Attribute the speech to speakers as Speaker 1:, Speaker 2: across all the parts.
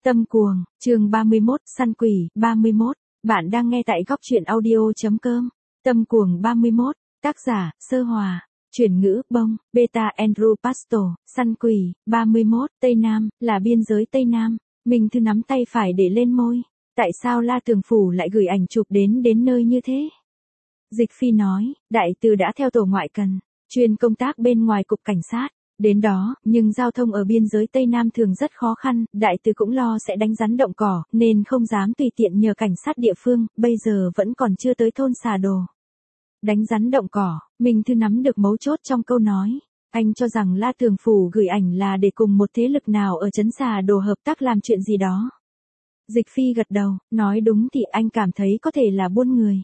Speaker 1: Tâm cuồng, chương 31, săn quỷ, 31. Bạn đang nghe tại góc truyện audio.com. Tâm cuồng 31, tác giả, Sơ Hòa, chuyển ngữ, bông, beta Andrew Pastor, săn quỷ, 31, Tây Nam, là biên giới Tây Nam. Mình Thư nắm tay phải để lên môi. Tại sao La Tường Phủ lại gửi ảnh chụp đến nơi như thế? Dịch Phi nói, đại từ đã theo tổ ngoại cần, chuyên công tác bên ngoài cục cảnh sát. Đến đó, nhưng giao thông ở biên giới Tây Nam thường rất khó khăn, đại từ cũng lo sẽ đánh rắn động cỏ, nên không dám tùy tiện nhờ cảnh sát địa phương, bây giờ vẫn còn chưa tới thôn Xà Đồ. Đánh rắn động cỏ, mình Thư nắm được mấu chốt trong câu nói. Anh cho rằng La Tường Phủ gửi ảnh là để cùng một thế lực nào ở trấn Xà Đồ hợp tác làm chuyện gì đó. Dịch Phi gật đầu, nói đúng thì anh cảm thấy có thể là buôn người.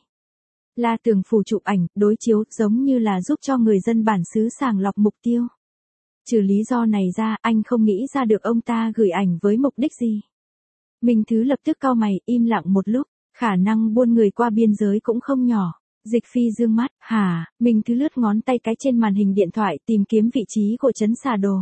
Speaker 1: La Tường Phủ chụp ảnh, đối chiếu, giống như là giúp cho người dân bản xứ sàng lọc mục tiêu. Trừ lý do này ra, anh không nghĩ ra được ông ta gửi ảnh với mục đích gì. Minh Thứ lập tức cau mày, im lặng một lúc, khả năng buôn người qua biên giới cũng không nhỏ. Dịch Phi dương mắt, hả, Minh Thứ lướt ngón tay cái trên màn hình điện thoại tìm kiếm vị trí của trấn Xà Đồ.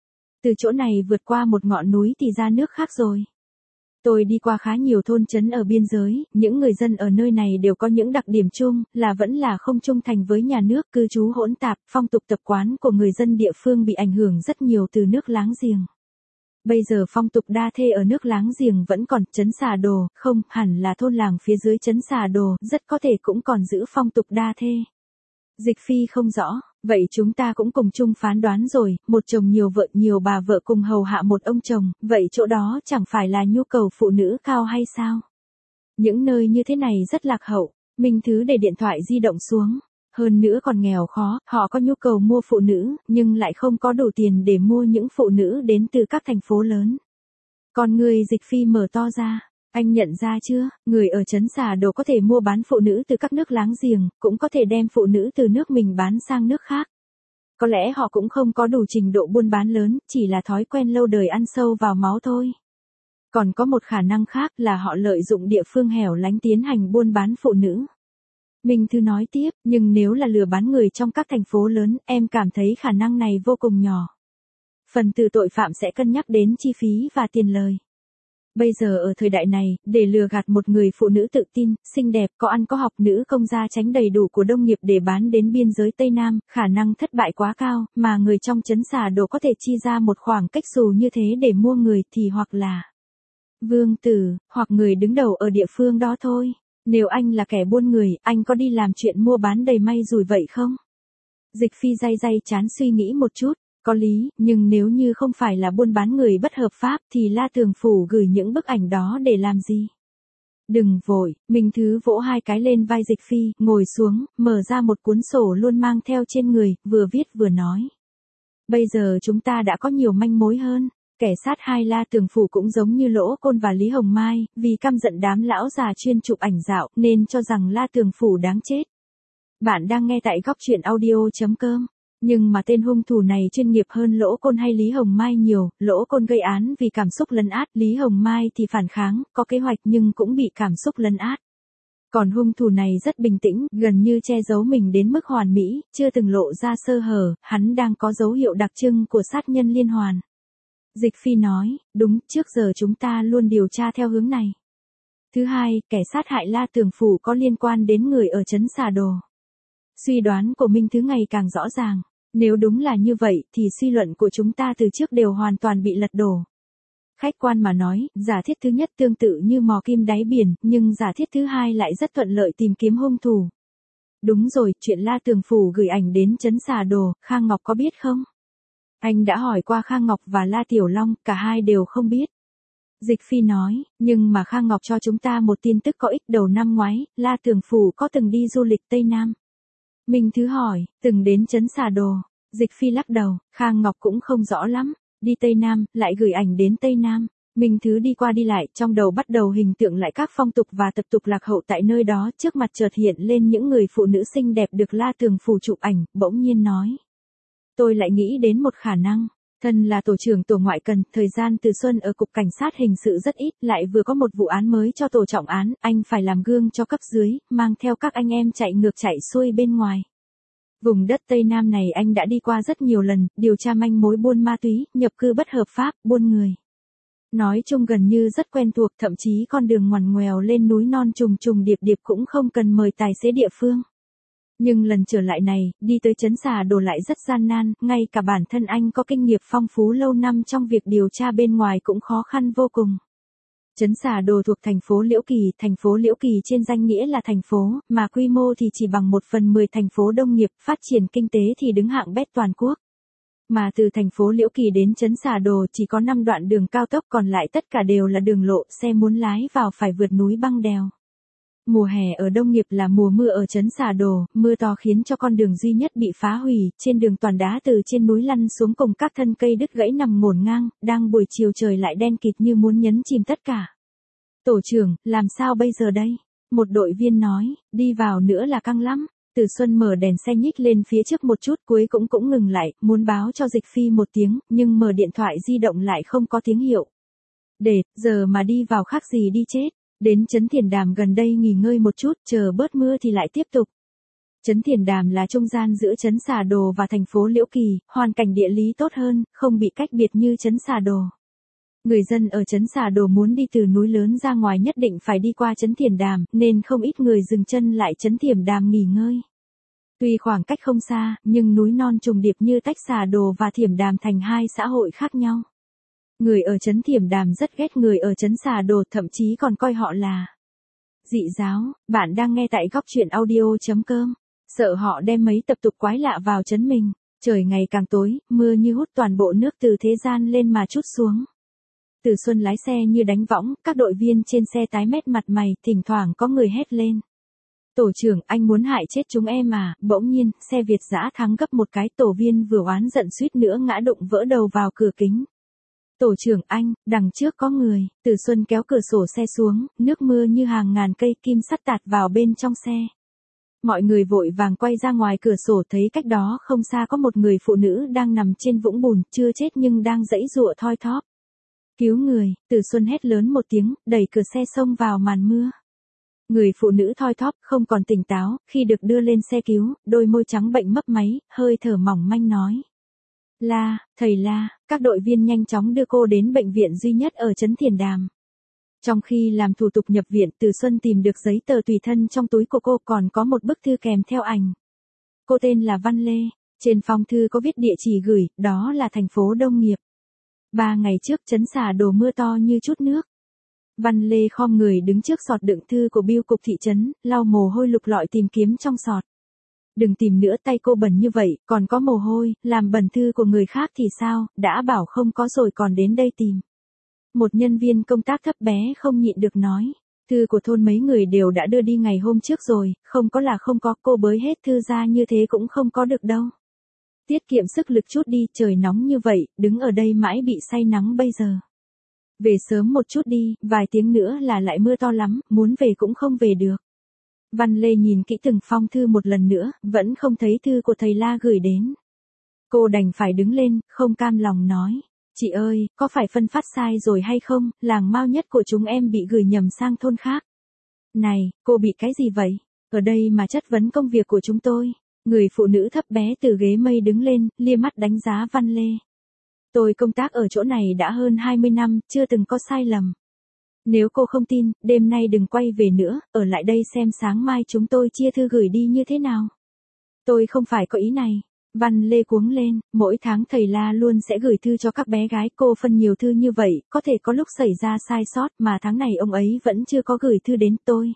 Speaker 1: Từ chỗ này vượt qua một ngọn núi thì ra nước khác rồi. Tôi đi qua khá nhiều thôn trấn ở biên giới, những người dân ở nơi này đều có những đặc điểm chung, là vẫn là không trung thành với nhà nước, cư trú hỗn tạp, phong tục tập quán của người dân địa phương bị ảnh hưởng rất nhiều từ nước láng giềng. Bây giờ phong tục đa thê ở nước láng giềng vẫn còn, trấn Xà Đồ, không, hẳn là thôn làng phía dưới trấn Xà Đồ, rất có thể cũng còn giữ phong tục đa thê. Dịch Phi không rõ, vậy chúng ta cũng cùng chung phán đoán rồi, một chồng nhiều vợ nhiều bà vợ cùng hầu hạ một ông chồng, vậy chỗ đó chẳng phải là nhu cầu phụ nữ cao hay sao? Những nơi như thế này rất lạc hậu, Minh Thứ để điện thoại di động xuống, hơn nữa còn nghèo khó, họ có nhu cầu mua phụ nữ, nhưng lại không có đủ tiền để mua những phụ nữ đến từ các thành phố lớn. Còn người Dịch Phi mở to ra. Anh nhận ra chưa, người ở trấn Xà Đồ có thể mua bán phụ nữ từ các nước láng giềng, cũng có thể đem phụ nữ từ nước mình bán sang nước khác. Có lẽ họ cũng không có đủ trình độ buôn bán lớn, chỉ là thói quen lâu đời ăn sâu vào máu thôi. Còn có một khả năng khác là họ lợi dụng địa phương hẻo lánh tiến hành buôn bán phụ nữ. Minh Thư nói tiếp, nhưng nếu là lừa bán người trong các thành phố lớn, em cảm thấy khả năng này vô cùng nhỏ. Phần tử tội phạm sẽ cân nhắc đến chi phí và tiền lời. Bây giờ ở thời đại này, để lừa gạt một người phụ nữ tự tin, xinh đẹp, có ăn có học, nữ công gia tránh đầy đủ của đông nghiệp để bán đến biên giới Tây Nam, khả năng thất bại quá cao, mà người trong trấn Xà Đồ có thể chi ra một khoảng cách xù như thế để mua người thì hoặc là vương tử, hoặc người đứng đầu ở địa phương đó thôi. Nếu anh là kẻ buôn người, anh có đi làm chuyện mua bán đầy may rủi vậy không? Dịch Phi day chán suy nghĩ một chút. Có lý, nhưng nếu như không phải là buôn bán người bất hợp pháp thì La Tường Phủ gửi những bức ảnh đó để làm gì? Đừng vội, Minh Thứ vỗ hai cái lên vai Dịch Phi, ngồi xuống, mở ra một cuốn sổ luôn mang theo trên người, vừa viết vừa nói. Bây giờ chúng ta đã có nhiều manh mối hơn, kẻ sát hai La Tường Phủ cũng giống như Lỗ Côn và Lý Hồng Mai, vì căm giận đám lão già chuyên chụp ảnh dạo nên cho rằng La Tường Phủ đáng chết. Bạn đang nghe tại góc truyện audio.com. Nhưng mà tên hung thủ này chuyên nghiệp hơn Lỗ Côn hay Lý Hồng Mai nhiều, Lỗ Côn gây án vì cảm xúc lấn át, Lý Hồng Mai thì phản kháng, có kế hoạch nhưng cũng bị cảm xúc lấn át. Còn hung thủ này rất bình tĩnh, gần như che giấu mình đến mức hoàn mỹ, chưa từng lộ ra sơ hở, hắn đang có dấu hiệu đặc trưng của sát nhân liên hoàn. Dịch Phi nói, đúng, trước giờ chúng ta luôn điều tra theo hướng này. Thứ hai, kẻ sát hại La Tường Phủ có liên quan đến người ở trấn Xà Đồ. Suy đoán của Minh Thứ ngày càng rõ ràng. Nếu đúng là như vậy, thì suy luận của chúng ta từ trước đều hoàn toàn bị lật đổ. Khách quan mà nói, giả thiết thứ nhất tương tự như mò kim đáy biển, nhưng giả thiết thứ hai lại rất thuận lợi tìm kiếm hung thủ. Đúng rồi, chuyện La Tường Phủ gửi ảnh đến trấn Xà Đồ, Khang Ngọc có biết không? Anh đã hỏi qua Khang Ngọc và La Tiểu Long, cả hai đều không biết. Dịch Phi nói, nhưng mà Khang Ngọc cho chúng ta một tin tức có ích đầu năm ngoái, La Tường Phủ có từng đi du lịch Tây Nam. Minh Thứ hỏi, từng đến trấn Xà Đồ. Dịch Phi lắc đầu, Khang Ngọc cũng không rõ lắm. Đi Tây Nam, lại gửi ảnh đến Tây Nam. Minh Thứ đi qua đi lại, trong đầu bắt đầu hình tượng lại các phong tục và tập tục lạc hậu tại nơi đó, trước mặt chợt hiện lên những người phụ nữ xinh đẹp được La Tường Phủ chụp ảnh, bỗng nhiên nói. Tôi lại nghĩ đến một khả năng. Thân là tổ trưởng tổ ngoại cần, thời gian từ xuân ở cục cảnh sát hình sự rất ít, lại vừa có một vụ án mới cho tổ trọng án, anh phải làm gương cho cấp dưới, mang theo các anh em chạy ngược chạy xuôi bên ngoài. Vùng đất Tây Nam này anh đã đi qua rất nhiều lần, điều tra manh mối buôn ma túy, nhập cư bất hợp pháp, buôn người. Nói chung gần như rất quen thuộc, thậm chí con đường ngoằn ngoèo lên núi non trùng trùng điệp điệp cũng không cần mời tài xế địa phương. Nhưng lần trở lại này, đi tới Trấn Xà Đồ lại rất gian nan, ngay cả bản thân anh có kinh nghiệm phong phú lâu năm trong việc điều tra bên ngoài cũng khó khăn vô cùng. Trấn Xà Đồ thuộc thành phố Liễu Kỳ, thành phố Liễu Kỳ trên danh nghĩa là thành phố, mà quy mô thì chỉ bằng 1/10 thành phố Đông Nghiệp, phát triển kinh tế thì đứng hạng bét toàn quốc. Mà từ thành phố Liễu Kỳ đến Trấn Xà Đồ chỉ có 5 đoạn đường cao tốc, còn lại tất cả đều là đường lộ, xe muốn lái vào phải vượt núi băng đèo. Mùa hè ở Đông Nghiệp là mùa mưa ở Trấn Xà Đồ, mưa to khiến cho con đường duy nhất bị phá hủy, trên đường toàn đá từ trên núi lăn xuống cùng các thân cây đứt gãy nằm ngổn ngang, đang buổi chiều trời lại đen kịt như muốn nhấn chìm tất cả. Tổ trưởng, làm sao bây giờ đây? Một đội viên nói, đi vào nữa là căng lắm. Từ Xuân mở đèn xe nhích lên phía trước một chút, cuối cũng ngừng lại, muốn báo cho Dịch Phi một tiếng, nhưng mở điện thoại di động lại không có tín hiệu. Để, giờ mà đi vào khác gì đi chết. Đến Trấn Thiền Đàm gần đây nghỉ ngơi một chút, chờ bớt mưa thì lại tiếp tục. Trấn Thiền Đàm là trung gian giữa Trấn Xà Đồ và thành phố Liễu Kỳ, hoàn cảnh địa lý tốt hơn, không bị cách biệt như Trấn Xà Đồ. Người dân ở Trấn Xà Đồ muốn đi từ núi lớn ra ngoài nhất định phải đi qua Trấn Thiền Đàm, nên không ít người dừng chân lại Trấn Thiền Đàm nghỉ ngơi. Tuy khoảng cách không xa, nhưng núi non trùng điệp như tách Xà Đồ và Thiểm Đàm thành hai xã hội khác nhau. Người ở Trấn Thiểm Đàm rất ghét người ở Trấn Xà Đồ, thậm chí còn coi họ là dị giáo. Bạn đang nghe tại góc truyện audio.com. Sợ họ đem mấy tập tục quái lạ vào trấn mình. Trời ngày càng tối, mưa như hút toàn bộ nước từ thế gian lên mà trút xuống. Từ Xuân lái xe như đánh võng, các đội viên trên xe tái mét mặt mày, thỉnh thoảng có người hét lên. Tổ trưởng, anh muốn hại chết chúng em à? Bỗng nhiên, xe Việt dã thắng gấp một cái, tổ viên vừa oán giận suýt nữa ngã đụng vỡ đầu vào cửa kính. Tổ trưởng anh, đằng trước có người. Từ Xuân kéo cửa sổ xe xuống, nước mưa như hàng ngàn cây kim sắt tạt vào bên trong xe. Mọi người vội vàng quay ra ngoài cửa sổ, thấy cách đó không xa có một người phụ nữ đang nằm trên vũng bùn, chưa chết nhưng đang giãy giụa thoi thóp. Cứu người, Từ Xuân hét lớn một tiếng, đẩy cửa xe xông vào màn mưa. Người phụ nữ thoi thóp, không còn tỉnh táo, khi được đưa lên xe cứu, đôi môi trắng bệnh mấp máy, hơi thở mỏng manh nói. La, thầy La, các đội viên nhanh chóng đưa cô đến bệnh viện duy nhất ở Trấn Thiền Đàm. Trong khi làm thủ tục nhập viện, Từ Xuân tìm được giấy tờ tùy thân trong túi của cô, còn có một bức thư kèm theo ảnh. Cô tên là Văn Lê, trên phong thư có viết địa chỉ gửi, đó là thành phố Đông Nghiệp. 3 ngày trước Trấn Xà Đồ mưa to như chút nước. Văn Lê khom người đứng trước sọt đựng thư của bưu cục thị trấn, lau mồ hôi lục lọi tìm kiếm trong sọt. Đừng tìm nữa, tay cô bẩn như vậy, còn có mồ hôi, làm bẩn thư của người khác thì sao, đã bảo không có rồi còn đến đây tìm. Một nhân viên công tác thấp bé không nhịn được nói, thư của thôn mấy người đều đã đưa đi ngày hôm trước rồi, không có là không có, cô bới hết thư ra như thế cũng không có được đâu. Tiết kiệm sức lực chút đi, trời nóng như vậy, đứng ở đây mãi bị say nắng bây giờ. Về sớm một chút đi, vài tiếng nữa là lại mưa to lắm, muốn về cũng không về được. Văn Lê nhìn kỹ từng phong thư một lần nữa, vẫn không thấy thư của thầy La gửi đến. Cô đành phải đứng lên, không cam lòng nói. Chị ơi, có phải phân phát sai rồi hay không, làng Mao Nhất của chúng em bị gửi nhầm sang thôn khác. Này, cô bị cái gì vậy? Ở đây mà chất vấn công việc của chúng tôi. Người phụ nữ thấp bé từ ghế mây đứng lên, lia mắt đánh giá Văn Lê. Tôi công tác ở chỗ này đã hơn 20 năm, chưa từng có sai lầm. Nếu cô không tin, đêm nay đừng quay về nữa, ở lại đây xem sáng mai chúng tôi chia thư gửi đi như thế nào. Tôi không phải có ý này. Văn Lê cuống lên, mỗi tháng thầy La luôn sẽ gửi thư cho các bé gái, cô phân nhiều thư như vậy, có thể có lúc xảy ra sai sót, mà tháng này ông ấy vẫn chưa có gửi thư đến tôi.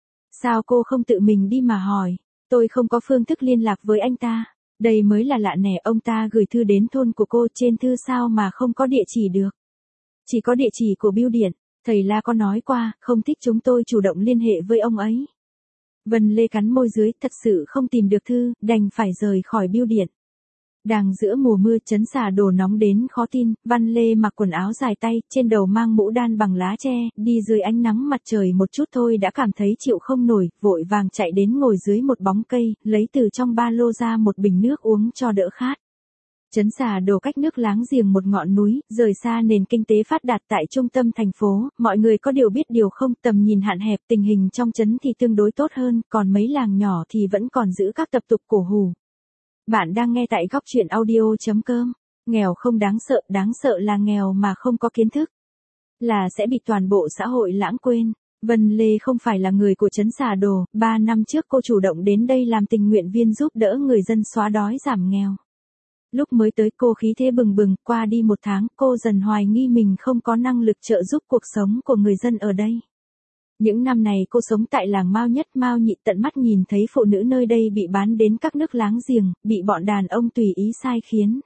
Speaker 1: Sao cô không tự mình đi mà hỏi? Tôi không có phương thức liên lạc với anh ta. Đây mới là lạ nè, ông ta gửi thư đến thôn của cô, trên thư sao mà không có địa chỉ được. Chỉ có địa chỉ của bưu điện, thầy La có nói qua, không thích chúng tôi chủ động liên hệ với ông ấy. Vân Lê cắn môi dưới, thật sự không tìm được thư, đành phải rời khỏi bưu điện. Đang giữa mùa mưa, Trấn Xà Đồ nóng đến khó tin, Văn Lê mặc quần áo dài tay, trên đầu mang mũ đan bằng lá tre, đi dưới ánh nắng mặt trời một chút thôi đã cảm thấy chịu không nổi, vội vàng chạy đến ngồi dưới một bóng cây, lấy từ trong ba lô ra một bình nước uống cho đỡ khát. Trấn Xà Đồ cách nước láng giềng một ngọn núi, rời xa nền kinh tế phát đạt tại trung tâm thành phố, mọi người có điều biết điều không, tầm nhìn hạn hẹp, tình hình trong trấn thì tương đối tốt hơn, còn mấy làng nhỏ thì vẫn còn giữ các tập tục cổ hủ. Bạn đang nghe tại góc truyện audio.com. Nghèo không đáng sợ là nghèo mà không có kiến thức. là sẽ bị toàn bộ xã hội lãng quên. Vân Lê không phải là người của trấn Xà Đồ, 3 năm trước cô chủ động đến đây làm tình nguyện viên giúp đỡ người dân xóa đói giảm nghèo. Lúc mới tới cô khí thế bừng bừng, qua đi 1 tháng cô dần hoài nghi mình không có năng lực trợ giúp cuộc sống của người dân ở đây. Những năm này cô sống tại làng Mao Nhất Mao Nhị, tận mắt nhìn thấy phụ nữ nơi đây bị bán đến các nước láng giềng, bị bọn đàn ông tùy ý sai khiến.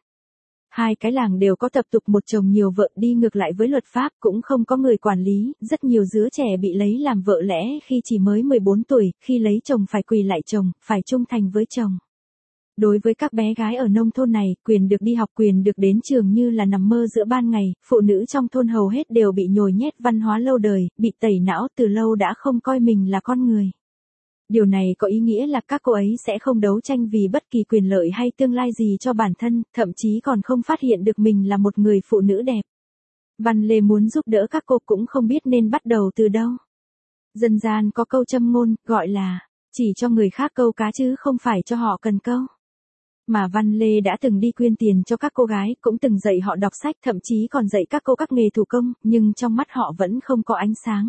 Speaker 1: 2 cái làng đều có tập tục một chồng nhiều vợ, đi ngược lại với luật pháp, cũng không có người quản lý, rất nhiều đứa trẻ bị lấy làm vợ lẽ khi chỉ mới 14 tuổi, khi lấy chồng phải quỳ lại chồng, phải trung thành với chồng. Đối với các bé gái ở nông thôn này, quyền được đi học, quyền được đến trường như là nằm mơ giữa ban ngày, phụ nữ trong thôn hầu hết đều bị nhồi nhét văn hóa lâu đời, bị tẩy não từ lâu đã không coi mình là con người. Điều này có ý nghĩa là các cô ấy sẽ không đấu tranh vì bất kỳ quyền lợi hay tương lai gì cho bản thân, thậm chí còn không phát hiện được mình là một người phụ nữ đẹp. Văn Lê muốn giúp đỡ các cô cũng không biết nên bắt đầu từ đâu. Dân gian có câu châm ngôn, gọi là, chỉ cho người khác câu cá chứ không phải cho họ cần câu. Mà Văn Lê đã từng đi quyên tiền cho các cô gái, cũng từng dạy họ đọc sách, thậm chí còn dạy các cô các nghề thủ công, nhưng trong mắt họ vẫn không có ánh sáng.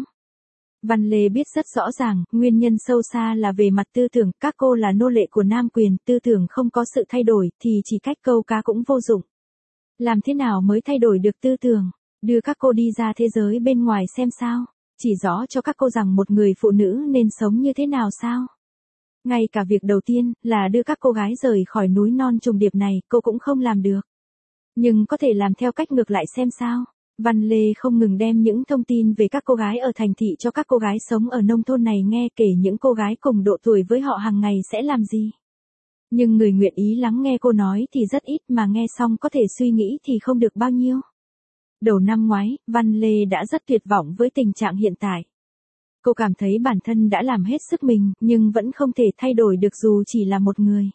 Speaker 1: Văn Lê biết rất rõ ràng, nguyên nhân sâu xa là về mặt tư tưởng, các cô là nô lệ của nam quyền, tư tưởng không có sự thay đổi, thì chỉ cách câu cá cũng vô dụng. Làm thế nào mới thay đổi được tư tưởng? Đưa các cô đi ra thế giới bên ngoài xem sao? Chỉ rõ cho các cô rằng một người phụ nữ nên sống như thế nào sao? Ngay cả việc đầu tiên, là đưa các cô gái rời khỏi núi non trùng điệp này, cô cũng không làm được. Nhưng có thể làm theo cách ngược lại xem sao? Văn Lê không ngừng đem những thông tin về các cô gái ở thành thị cho các cô gái sống ở nông thôn này nghe, kể những cô gái cùng độ tuổi với họ hàng ngày sẽ làm gì. Nhưng người nguyện ý lắng nghe cô nói thì rất ít, mà nghe xong có thể suy nghĩ thì không được bao nhiêu. Đầu năm ngoái, Văn Lê đã rất tuyệt vọng với tình trạng hiện tại. Cô cảm thấy bản thân đã làm hết sức mình, nhưng vẫn không thể thay đổi được dù chỉ là một người.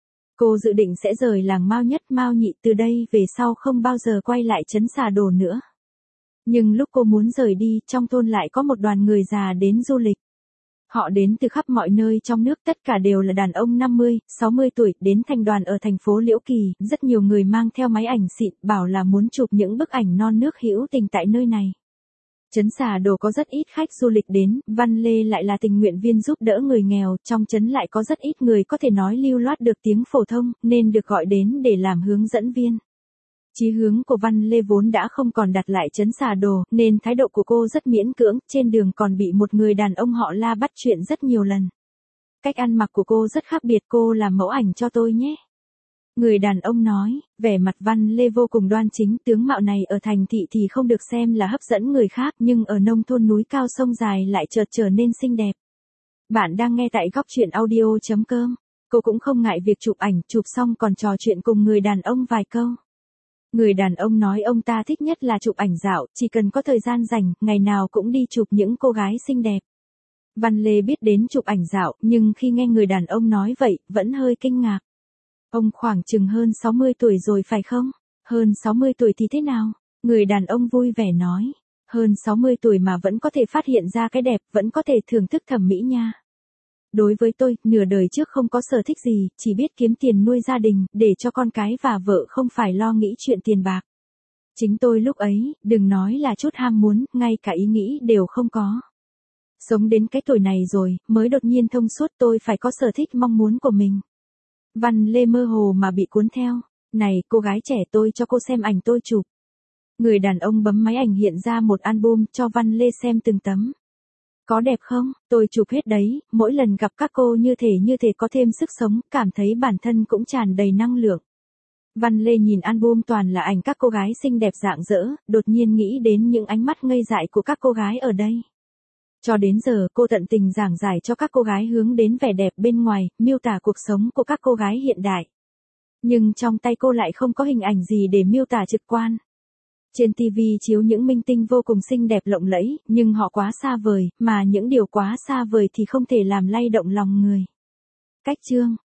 Speaker 1: Cô dự định sẽ rời làng Mao Nhất Mao Nhị, từ đây về sau không bao giờ quay lại trấn Xà Đồ nữa. Nhưng lúc cô muốn rời đi, trong thôn lại có một đoàn người già đến du lịch. Họ đến từ khắp mọi nơi trong nước, tất cả đều là đàn ông 50, 60 tuổi, đến thành đoàn ở thành phố Liễu Kỳ, rất nhiều người mang theo máy ảnh xịn, bảo là muốn chụp những bức ảnh non nước hữu tình tại nơi này. Trấn Xà Đồ có rất ít khách du lịch đến, Văn Lê lại là tình nguyện viên giúp đỡ người nghèo, trong trấn lại có rất ít người có thể nói lưu loát được tiếng phổ thông, nên được gọi đến để làm hướng dẫn viên. Chí hướng của Văn Lê vốn đã không còn đặt lại trấn Xà Đồ, nên thái độ của cô rất miễn cưỡng, trên đường còn bị một người đàn ông họ La bắt chuyện rất nhiều lần. Cách ăn mặc của cô rất khác biệt, cô làm mẫu ảnh cho tôi nhé. Người đàn ông nói, vẻ mặt Văn Lê vô cùng đoan chính, tướng mạo này ở thành thị thì không được xem là hấp dẫn người khác, nhưng ở nông thôn núi cao sông dài lại chợt trở nên xinh đẹp. Bạn đang nghe tại góc truyện audio.com. Cô cũng không ngại việc chụp ảnh, chụp xong còn trò chuyện cùng người đàn ông vài câu. Người đàn ông nói ông ta thích nhất là chụp ảnh dạo, chỉ cần có thời gian rảnh, ngày nào cũng đi chụp những cô gái xinh đẹp. Văn Lê biết đến chụp ảnh dạo, nhưng khi nghe người đàn ông nói vậy, vẫn hơi kinh ngạc. Ông khoảng chừng hơn 60 tuổi rồi phải không? Hơn 60 tuổi thì thế nào? Người đàn ông vui vẻ nói. Hơn 60 tuổi mà vẫn có thể phát hiện ra cái đẹp, vẫn có thể thưởng thức thẩm mỹ nha. Đối với tôi, nửa đời trước không có sở thích gì, chỉ biết kiếm tiền nuôi gia đình, để cho con cái và vợ không phải lo nghĩ chuyện tiền bạc. Chính tôi lúc ấy, đừng nói là chút ham muốn, ngay cả ý nghĩ đều không có. Sống đến cái tuổi này rồi, mới đột nhiên thông suốt tôi phải có sở thích mong muốn của mình. Văn Lê mơ hồ mà bị cuốn theo. Này, cô gái trẻ, tôi cho cô xem ảnh tôi chụp. Người đàn ông bấm máy ảnh hiện ra một album cho Văn Lê xem từng tấm. Có đẹp không? Tôi chụp hết đấy, mỗi lần gặp các cô như thể có thêm sức sống, cảm thấy bản thân cũng tràn đầy năng lượng. Văn Lê nhìn album toàn là ảnh các cô gái xinh đẹp rạng rỡ, đột nhiên nghĩ đến những ánh mắt ngây dại của các cô gái ở đây. Cho đến giờ cô tận tình giảng giải cho các cô gái hướng đến vẻ đẹp bên ngoài, miêu tả cuộc sống của các cô gái hiện đại. Nhưng trong tay cô lại không có hình ảnh gì để miêu tả trực quan. Trên TV chiếu những minh tinh vô cùng xinh đẹp lộng lẫy, nhưng họ quá xa vời, mà những điều quá xa vời thì không thể làm lay động lòng người. Cách chương